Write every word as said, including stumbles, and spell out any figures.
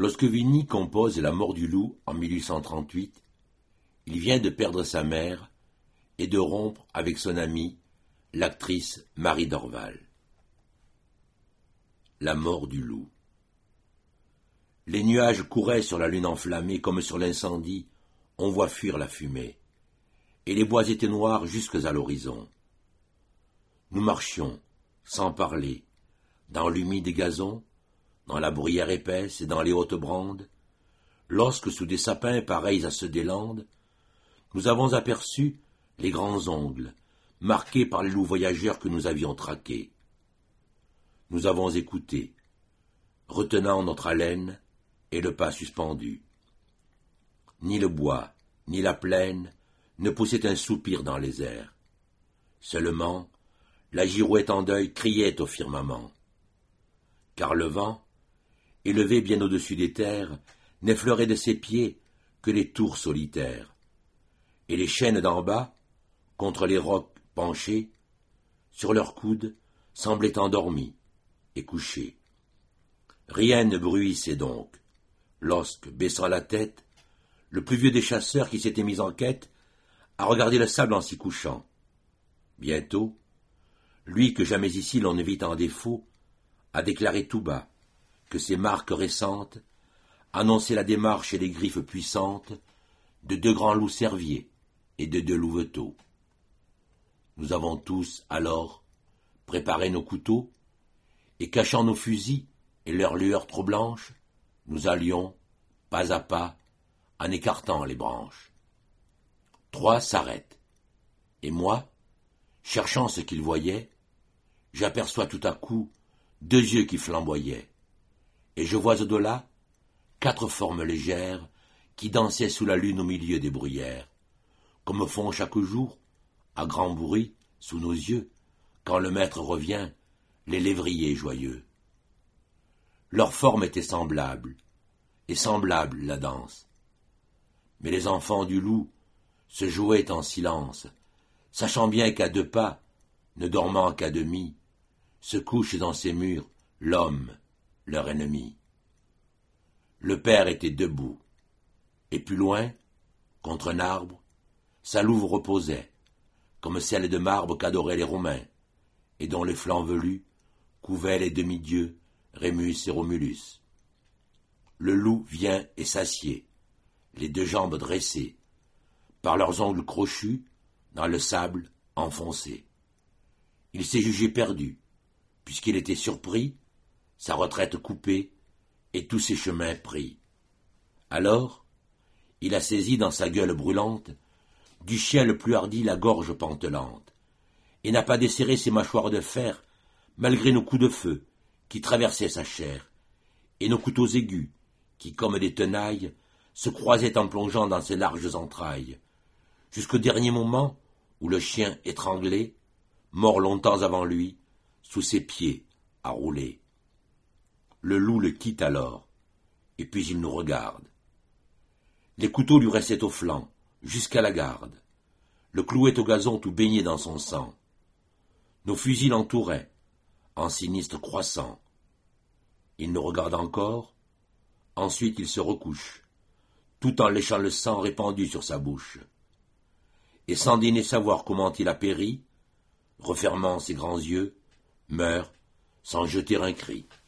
Lorsque Vigny compose La mort du loup en mille huit cent trente-huit, il vient de perdre sa mère et de rompre avec son amie, l'actrice Marie Dorval. La mort du loup. Les nuages couraient sur la lune enflammée comme sur l'incendie, on voit fuir la fumée, et les bois étaient noirs jusques à l'horizon. Nous marchions, sans parler, dans l'humide gazon, dans la bruyère épaisse et dans les hautes brandes, lorsque sous des sapins pareils à ceux des Landes, nous avons aperçu les grands ongles, marqués par les loups voyageurs que nous avions traqués. Nous avons écouté, retenant notre haleine et le pas suspendu. Ni le bois, ni la plaine ne poussaient un soupir dans les airs. Seulement, la girouette en deuil criait au firmament. Car le vent, élevé bien au-dessus des terres, n'effleurait de ses pieds que les tours solitaires. Et les chênes d'en bas, contre les rocs penchés, sur leurs coudes, semblaient endormis et couchés. Rien ne bruissait donc, lorsque, baissant la tête, le plus vieux des chasseurs qui s'était mis en quête a regardé le sable en s'y couchant. Bientôt, lui que jamais ici l'on ne vit en défaut, a déclaré tout bas que ces marques récentes annonçaient la démarche et les griffes puissantes de deux grands loups cerviers et de deux louveteaux. Nous avons tous, alors, préparé nos couteaux, et cachant nos fusils et leurs lueurs trop blanches, nous allions, pas à pas, en écartant les branches. Trois s'arrêtent, et moi, cherchant ce qu'ils voyaient, j'aperçois tout à coup deux yeux qui flamboyaient, et je vois au-delà quatre formes légères qui dansaient sous la lune au milieu des bruyères, comme font chaque jour, à grand bruit, sous nos yeux, quand le maître revient, les lévriers joyeux. Leur forme était semblable, et semblable la danse. Mais les enfants du loup se jouaient en silence, sachant bien qu'à deux pas, ne dormant qu'à demi, se couche dans ces murs l'homme, leur ennemi. Le père était debout, et plus loin, contre un arbre, sa louve reposait, comme celle de marbre qu'adoraient les Romains, et dont les flancs velus couvaient les demi-dieux Rémus et Romulus. Le loup vient et s'assied, les deux jambes dressées, par leurs ongles crochus, dans le sable enfoncé. Il s'est jugé perdu, puisqu'il était surpris, sa retraite coupée, et tous ses chemins pris. Alors, il a saisi dans sa gueule brûlante du chien le plus hardi la gorge pantelante, et n'a pas desserré ses mâchoires de fer, malgré nos coups de feu qui traversaient sa chair, et nos couteaux aigus, qui, comme des tenailles, se croisaient en plongeant dans ses larges entrailles, jusqu'au dernier moment où le chien étranglé, mort longtemps avant lui, sous ses pieds, a roulé. Le loup le quitte alors, et puis il nous regarde. Les couteaux lui restaient au flanc, jusqu'à la garde. Le clouait au gazon tout baigné dans son sang. Nos fusils l'entouraient, en sinistre croissant. Il nous regarde encore, ensuite il se recouche, tout en léchant le sang répandu sur sa bouche. Et sans daigner savoir comment il a péri, refermant ses grands yeux, meurt sans jeter un cri.